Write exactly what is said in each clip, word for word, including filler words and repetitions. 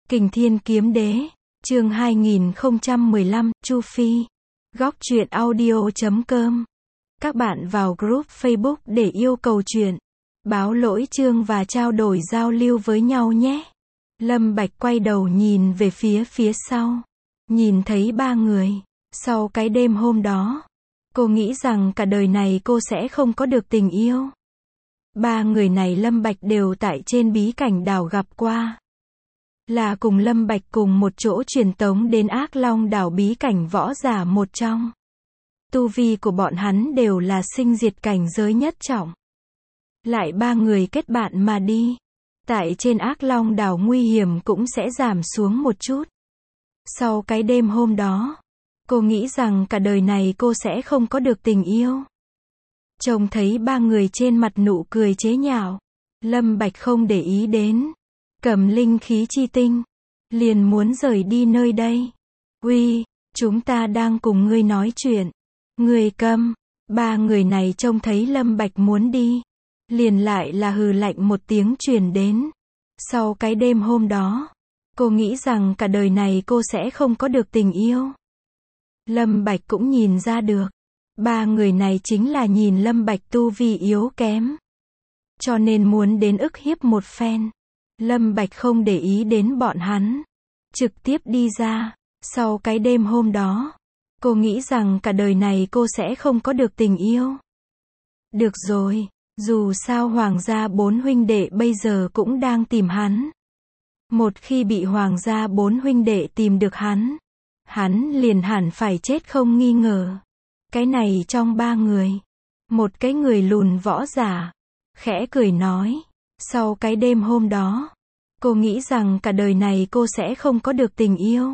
Kình Thiên Kiếm Đế, chương hai nghìn không trăm mười lăm, Chu Phi. Góc truyện audio chấm com. Các bạn vào group Facebook để yêu cầu truyện, báo lỗi chương và trao đổi giao lưu với nhau nhé. Lâm Bạch quay đầu nhìn về phía phía sau. Nhìn thấy ba người. Sau cái đêm hôm đó, cô nghĩ rằng cả đời này cô sẽ không có được tình yêu. Ba người này Lâm Bạch đều tại trên bí cảnh đảo gặp qua. Là cùng Lâm Bạch cùng một chỗ truyền tống đến Ác Long đảo bí cảnh võ giả một trong. Tu vi của bọn hắn đều là sinh diệt cảnh giới nhất trọng. Lại ba người kết bạn mà đi. Tại trên Ác Long đảo nguy hiểm cũng sẽ giảm xuống một chút. Sau cái đêm hôm đó, cô nghĩ rằng cả đời này cô sẽ không có được tình yêu. Trông thấy ba người trên mặt nụ cười chế nhạo, Lâm Bạch không để ý đến. Cầm linh khí chi tinh, liền muốn rời đi nơi đây. Uy, chúng ta đang cùng ngươi nói chuyện. Ngươi câm. Ba người này trông thấy Lâm Bạch muốn đi, liền lại là hừ lạnh một tiếng truyền đến. Sau cái đêm hôm đó, cô nghĩ rằng cả đời này cô sẽ không có được tình yêu. Lâm Bạch cũng nhìn ra được. Ba người này chính là nhìn Lâm Bạch tu vi yếu kém, cho nên muốn đến ức hiếp một phen. Lâm Bạch không để ý đến bọn hắn, trực tiếp đi ra. Sau cái đêm hôm đó, cô nghĩ rằng cả đời này cô sẽ không có được tình yêu. Được rồi, dù sao Hoàng gia bốn huynh đệ bây giờ cũng đang tìm hắn. Một khi bị Hoàng gia bốn huynh đệ tìm được hắn, hắn liền hẳn phải chết không nghi ngờ. Cái này trong ba người, một cái người lùn võ giả, khẽ cười nói. Sau cái đêm hôm đó, cô nghĩ rằng cả đời này cô sẽ không có được tình yêu.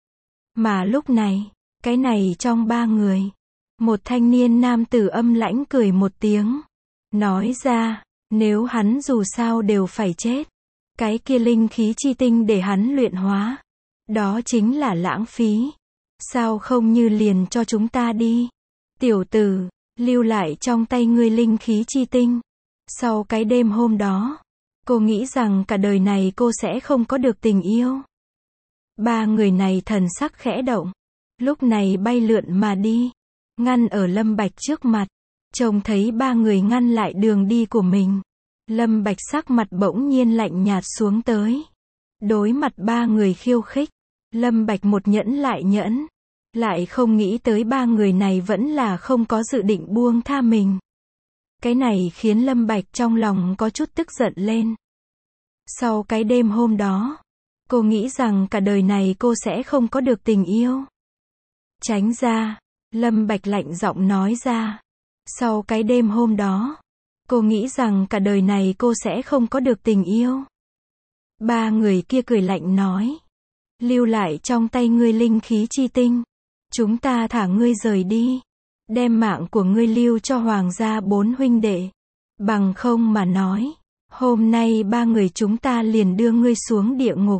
Mà lúc này, cái này trong ba người, một thanh niên nam tử âm lãnh cười một tiếng, nói ra, nếu hắn dù sao đều phải chết, cái kia linh khí chi tinh để hắn luyện hóa, đó chính là lãng phí. Sao không như liền cho chúng ta đi? Tiểu tử, lưu lại trong tay ngươi linh khí chi tinh. Sau cái đêm hôm đó, cô nghĩ rằng cả đời này cô sẽ không có được tình yêu. Ba người này thần sắc khẽ động, lúc này bay lượn mà đi, ngăn ở Lâm Bạch trước mặt. Trông thấy ba người ngăn lại đường đi của mình, Lâm Bạch sắc mặt bỗng nhiên lạnh nhạt xuống tới. Đối mặt ba người khiêu khích, Lâm Bạch một nhẫn lại nhẫn, lại không nghĩ tới ba người này vẫn là không có dự định buông tha mình. Cái này khiến Lâm Bạch trong lòng có chút tức giận lên. Sau cái đêm hôm đó, cô nghĩ rằng cả đời này cô sẽ không có được tình yêu. Tránh ra, Lâm Bạch lạnh giọng nói ra. Sau cái đêm hôm đó, cô nghĩ rằng cả đời này cô sẽ không có được tình yêu. Ba người kia cười lạnh nói. Lưu lại trong tay ngươi linh khí chi tinh, chúng ta thả ngươi rời đi. Đem mạng của ngươi lưu cho Hoàng gia bốn huynh đệ. Bằng không mà nói, hôm nay ba người chúng ta liền đưa ngươi xuống địa ngục.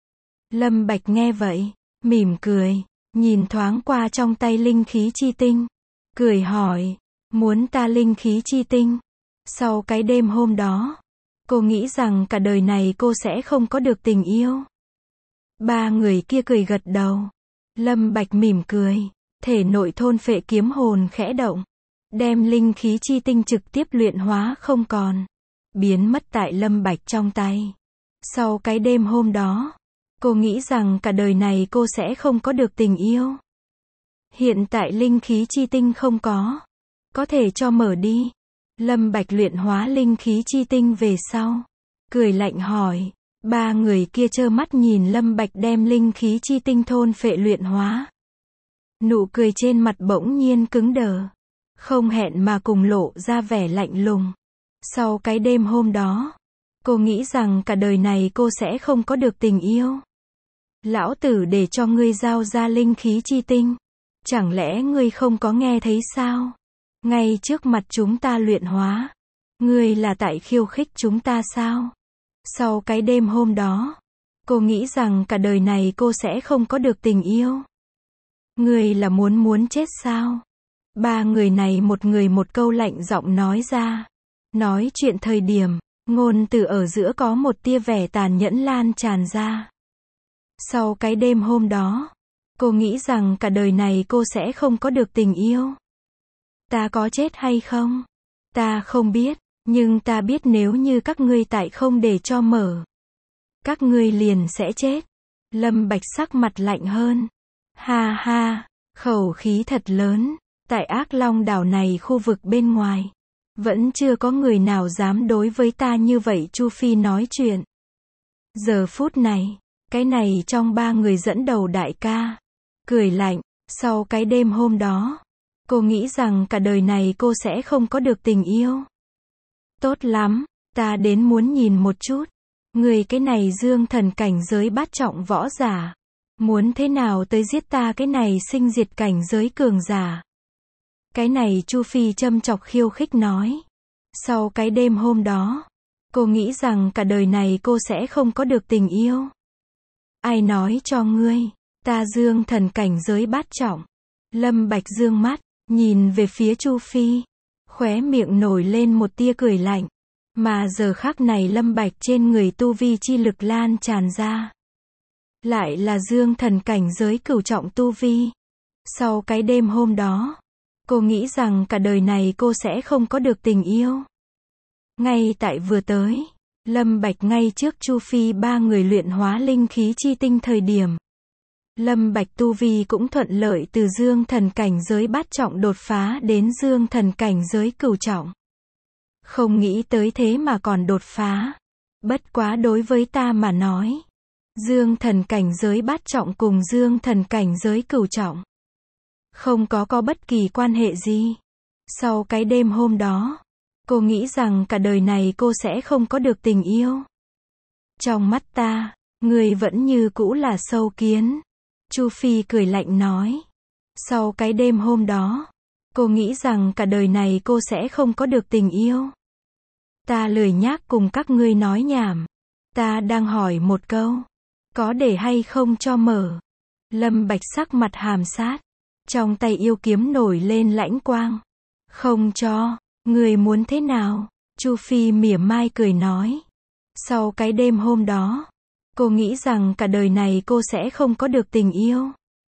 Lâm Bạch nghe vậy, mỉm cười, nhìn thoáng qua trong tay linh khí chi tinh, cười hỏi, muốn ta linh khí chi tinh? Sau cái đêm hôm đó, cô nghĩ rằng cả đời này cô sẽ không có được tình yêu. Ba người kia cười gật đầu. Lâm Bạch mỉm cười, thể nội thôn phệ kiếm hồn khẽ động, đem linh khí chi tinh trực tiếp luyện hóa không còn, biến mất tại Lâm Bạch trong tay. Sau cái đêm hôm đó, cô nghĩ rằng cả đời này cô sẽ không có được tình yêu. Hiện tại linh khí chi tinh không có, có thể cho mở đi. Lâm Bạch luyện hóa linh khí chi tinh về sau, cười lạnh hỏi. Ba người kia trơ mắt nhìn Lâm Bạch đem linh khí chi tinh thôn phệ luyện hóa. Nụ cười trên mặt bỗng nhiên cứng đờ, không hẹn mà cùng lộ ra vẻ lạnh lùng. Sau cái đêm hôm đó, cô nghĩ rằng cả đời này cô sẽ không có được tình yêu. Lão tử để cho ngươi giao ra linh khí chi tinh, chẳng lẽ ngươi không có nghe thấy sao? Ngay trước mặt chúng ta luyện hóa, ngươi là tại khiêu khích chúng ta sao? Sau cái đêm hôm đó, cô nghĩ rằng cả đời này cô sẽ không có được tình yêu. Ngươi là muốn muốn chết sao? Ba người này một người một câu lạnh giọng nói ra. Nói chuyện thời điểm, ngôn từ ở giữa có một tia vẻ tàn nhẫn lan tràn ra. Sau cái đêm hôm đó, cô nghĩ rằng cả đời này cô sẽ không có được tình yêu. Ta có chết hay không? Ta không biết, nhưng ta biết nếu như các ngươi tại không để cho mở, các ngươi liền sẽ chết. Lâm Bạch sắc mặt lạnh hơn. Ha ha, khẩu khí thật lớn. Tại Ác Long đảo này khu vực bên ngoài, vẫn chưa có người nào dám đối với ta như vậy. Chu Phi nói chuyện. Giờ phút này, cái này trong ba người dẫn đầu đại ca cười lạnh. Sau cái đêm hôm đó, cô nghĩ rằng cả đời này cô sẽ không có được tình yêu. Tốt lắm, ta đến muốn nhìn một chút. Người cái này dương thần cảnh giới bát trọng võ giả, muốn thế nào tới giết ta cái này sinh diệt cảnh giới cường giả. Cái này Chu Phi châm chọc khiêu khích nói. Sau cái đêm hôm đó, cô nghĩ rằng cả đời này cô sẽ không có được tình yêu. Ai nói cho ngươi, ta dương thần cảnh giới bát trọng. Lâm Bạch dương mắt, nhìn về phía Chu Phi, khóe miệng nổi lên một tia cười lạnh. Mà giờ khắc này Lâm Bạch trên người tu vi chi lực lan tràn ra. Lại là dương thần cảnh giới cửu trọng tu vi. Sau cái đêm hôm đó, cô nghĩ rằng cả đời này cô sẽ không có được tình yêu. Ngay tại vừa tới, Lâm Bạch ngay trước Chu Phi ba người luyện hóa linh khí chi tinh thời điểm, Lâm Bạch tu vi cũng thuận lợi từ dương thần cảnh giới bát trọng đột phá đến dương thần cảnh giới cửu trọng. Không nghĩ tới thế mà còn đột phá. Bất quá đối với ta mà nói, dương thần cảnh giới bát trọng cùng dương thần cảnh giới cửu trọng không có có bất kỳ quan hệ gì. Sau cái đêm hôm đó, cô nghĩ rằng cả đời này cô sẽ không có được tình yêu. Trong mắt ta, người vẫn như cũ là sâu kiến. Chu Phi cười lạnh nói. Sau cái đêm hôm đó, cô nghĩ rằng cả đời này cô sẽ không có được tình yêu. Ta lười nhác cùng các ngươi nói nhảm. Ta đang hỏi một câu, có để hay không cho mở. Lâm Bạch sắc mặt hàm sát, trong tay yêu kiếm nổi lên lãnh quang. Không cho, người muốn thế nào? Chu Phi mỉa mai cười nói. Sau cái đêm hôm đó, cô nghĩ rằng cả đời này cô sẽ không có được tình yêu.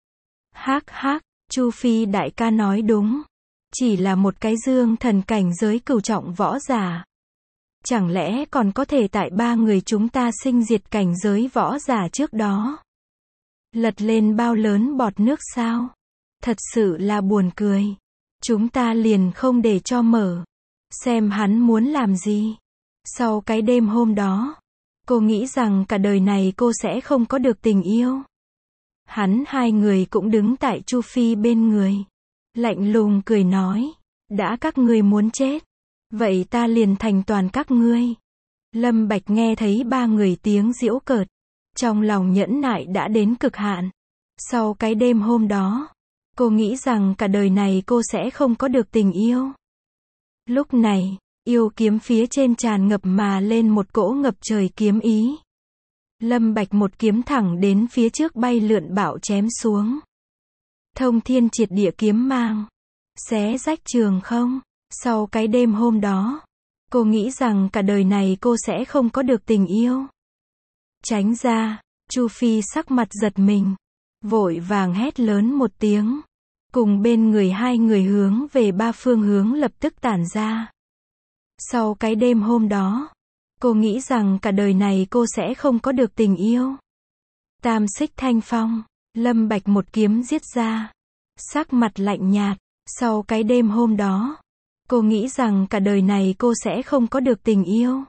Hắc hắc, Chu Phi đại ca nói đúng. Chỉ là một cái dương thần cảnh giới cửu trọng võ giả, chẳng lẽ còn có thể tại ba người chúng ta sinh diệt cảnh giới võ giả trước đó lật lên bao lớn bọt nước sao? Thật sự là buồn cười. Chúng ta liền không để cho mở, xem hắn muốn làm gì. Sau cái đêm hôm đó, cô nghĩ rằng cả đời này cô sẽ không có được tình yêu. Hắn hai người cũng đứng tại Chu Phi bên người, lạnh lùng cười nói. Đã các ngươi muốn chết, vậy ta liền thành toàn các ngươi. Lâm Bạch nghe thấy ba người tiếng giễu cợt, trong lòng nhẫn nại đã đến cực hạn. Sau cái đêm hôm đó, cô nghĩ rằng cả đời này cô sẽ không có được tình yêu. Lúc này, yêu kiếm phía trên tràn ngập mà lên một cỗ ngập trời kiếm ý. Lâm Bạch một kiếm thẳng đến phía trước bay lượn bạo chém xuống. Thông thiên triệt địa kiếm mang, xé rách trường không. Sau cái đêm hôm đó, cô nghĩ rằng cả đời này cô sẽ không có được tình yêu. Tránh ra, Chu Phi sắc mặt giật mình, vội vàng hét lớn một tiếng. Cùng bên người hai người hướng về ba phương hướng lập tức tản ra. Sau cái đêm hôm đó, cô nghĩ rằng cả đời này cô sẽ không có được tình yêu. Tam xích thanh phong, Lâm Bạch một kiếm giết ra. Sắc mặt lạnh nhạt, sau cái đêm hôm đó, cô nghĩ rằng cả đời này cô sẽ không có được tình yêu.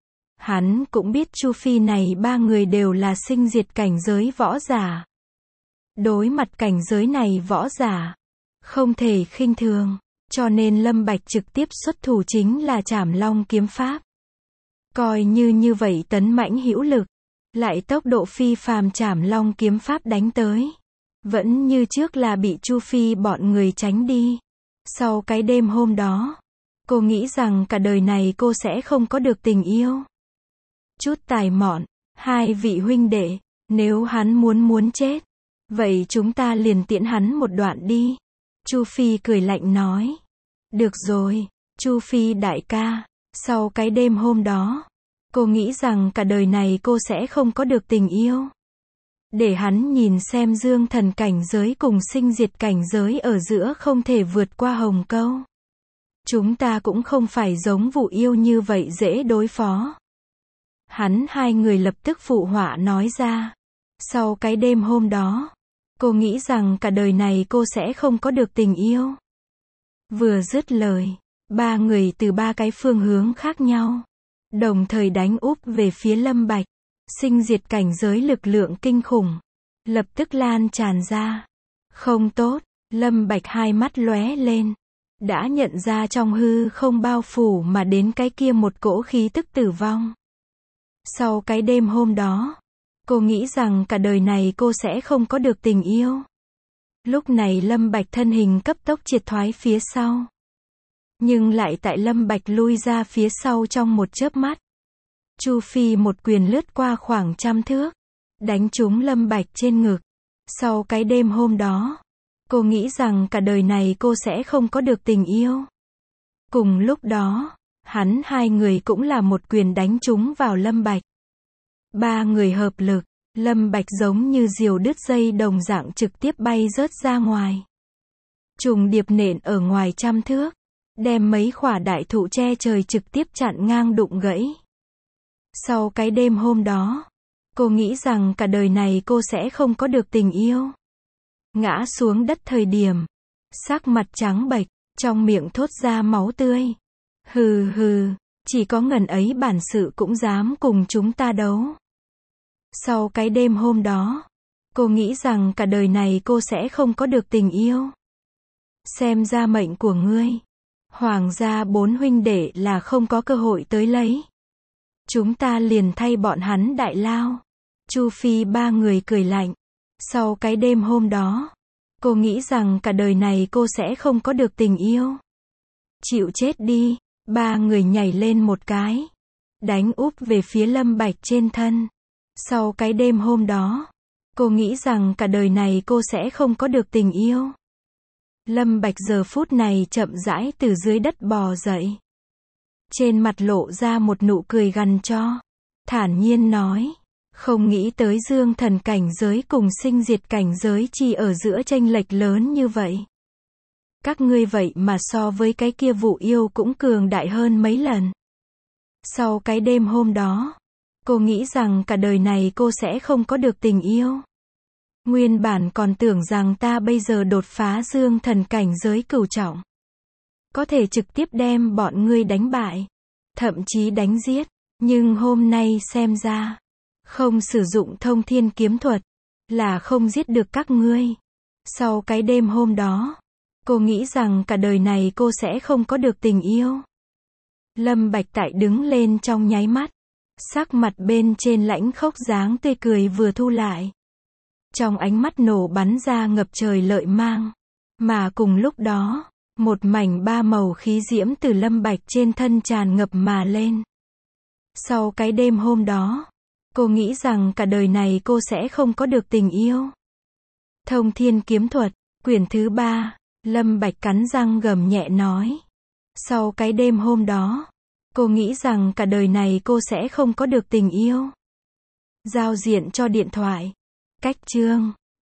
Hắn cũng biết Chu Phi này ba người đều là sinh diệt cảnh giới võ giả. Đối mặt cảnh giới này võ giả, không thể khinh thường, cho nên Lâm Bạch trực tiếp xuất thủ chính là Trảm Long kiếm pháp. Coi như như vậy tấn mãnh hữu lực, lại tốc độ phi phàm Trảm Long kiếm pháp đánh tới, vẫn như trước là bị Chu Phi bọn người tránh đi. Sau cái đêm hôm đó, cô nghĩ rằng cả đời này cô sẽ không có được tình yêu. Chút tài mọn, hai vị huynh đệ, nếu hắn muốn muốn chết, vậy chúng ta liền tiễn hắn một đoạn đi. Chu Phi cười lạnh nói. Được rồi, Chu Phi đại ca, sau cái đêm hôm đó, cô nghĩ rằng cả đời này cô sẽ không có được tình yêu. để hắn nhìn xem dương thần cảnh giới cùng sinh diệt cảnh giới ở giữa không thể vượt qua hồng câu. Chúng ta cũng không phải giống Vũ Yêu như vậy dễ đối phó. Hắn hai người lập tức phụ họa nói ra. Sau cái đêm hôm đó, cô nghĩ rằng cả đời này cô sẽ không có được tình yêu. Vừa dứt lời, ba người từ ba cái phương hướng khác nhau, đồng thời đánh úp về phía Lâm Bạch. Sinh diệt cảnh giới lực lượng kinh khủng, lập tức lan tràn ra. Không tốt, Lâm Bạch hai mắt lóe lên. Đã nhận ra trong hư không bao phủ mà đến cái kia một cỗ khí tức tử vong. Sau cái đêm hôm đó, cô nghĩ rằng cả đời này cô sẽ không có được tình yêu. Lúc này Lâm Bạch thân hình cấp tốc triệt thoái phía sau. Nhưng lại tại Lâm Bạch lui ra phía sau trong một chớp mắt. Chu Phi một quyền lướt qua khoảng trăm thước, đánh trúng Lâm Bạch trên ngực. Sau cái đêm hôm đó, cô nghĩ rằng cả đời này cô sẽ không có được tình yêu. Cùng lúc đó, hắn hai người cũng là một quyền đánh trúng vào Lâm Bạch. Ba người hợp lực, Lâm Bạch giống như diều đứt dây đồng dạng trực tiếp bay rớt ra ngoài. Trùng điệp nện ở ngoài trăm thước, đem mấy khỏa đại thụ che trời trực tiếp chặn ngang đụng gãy. Sau cái đêm hôm đó, cô nghĩ rằng cả đời này cô sẽ không có được tình yêu. Ngã xuống đất thời điểm, sắc mặt trắng bệch, trong miệng thốt ra máu tươi. Hừ hừ, chỉ có ngần ấy bản sự cũng dám cùng chúng ta đấu. Sau cái đêm hôm đó, cô nghĩ rằng cả đời này cô sẽ không có được tình yêu. Xem ra mệnh của ngươi, Hoàng gia bốn huynh đệ là không có cơ hội tới lấy. Chúng ta liền thay bọn hắn đại lao. Chu Phi ba người cười lạnh. Sau cái đêm hôm đó, cô nghĩ rằng cả đời này cô sẽ không có được tình yêu. Chịu chết đi, ba người nhảy lên một cái, đánh úp về phía Lâm Bạch trên thân. Sau cái đêm hôm đó, cô nghĩ rằng cả đời này cô sẽ không có được tình yêu. Lâm Bạch giờ phút này chậm rãi từ dưới đất bò dậy. Trên mặt lộ ra một nụ cười gằn cho. Thản nhiên nói. Không nghĩ tới dương thần cảnh giới cùng sinh diệt cảnh giới chỉ ở giữa chênh lệch lớn như vậy. Các ngươi vậy mà so với cái kia Vũ Yêu cũng cường đại hơn mấy lần. Sau cái đêm hôm đó, cô nghĩ rằng cả đời này cô sẽ không có được tình yêu. Nguyên bản còn tưởng rằng ta bây giờ đột phá dương thần cảnh giới cửu trọng, có thể trực tiếp đem bọn ngươi đánh bại, thậm chí đánh giết. Nhưng hôm nay xem ra, không sử dụng thông thiên kiếm thuật, là không giết được các ngươi. Sau cái đêm hôm đó, cô nghĩ rằng cả đời này cô sẽ không có được tình yêu. Lâm Bạch tại đứng lên trong nháy mắt, sắc mặt bên trên lãnh khốc dáng tươi cười vừa thu lại. Trong ánh mắt nổ bắn ra ngập trời lợi mang. Mà cùng lúc đó, một mảnh ba màu khí diễm từ Lâm Bạch trên thân tràn ngập mà lên. Sau cái đêm hôm đó, cô nghĩ rằng cả đời này cô sẽ không có được tình yêu. Thông thiên kiếm thuật, quyển thứ ba, Lâm Bạch cắn răng gầm nhẹ nói. Sau cái đêm hôm đó, cô nghĩ rằng cả đời này cô sẽ không có được tình yêu. Giao diện cho điện thoại. Cách chương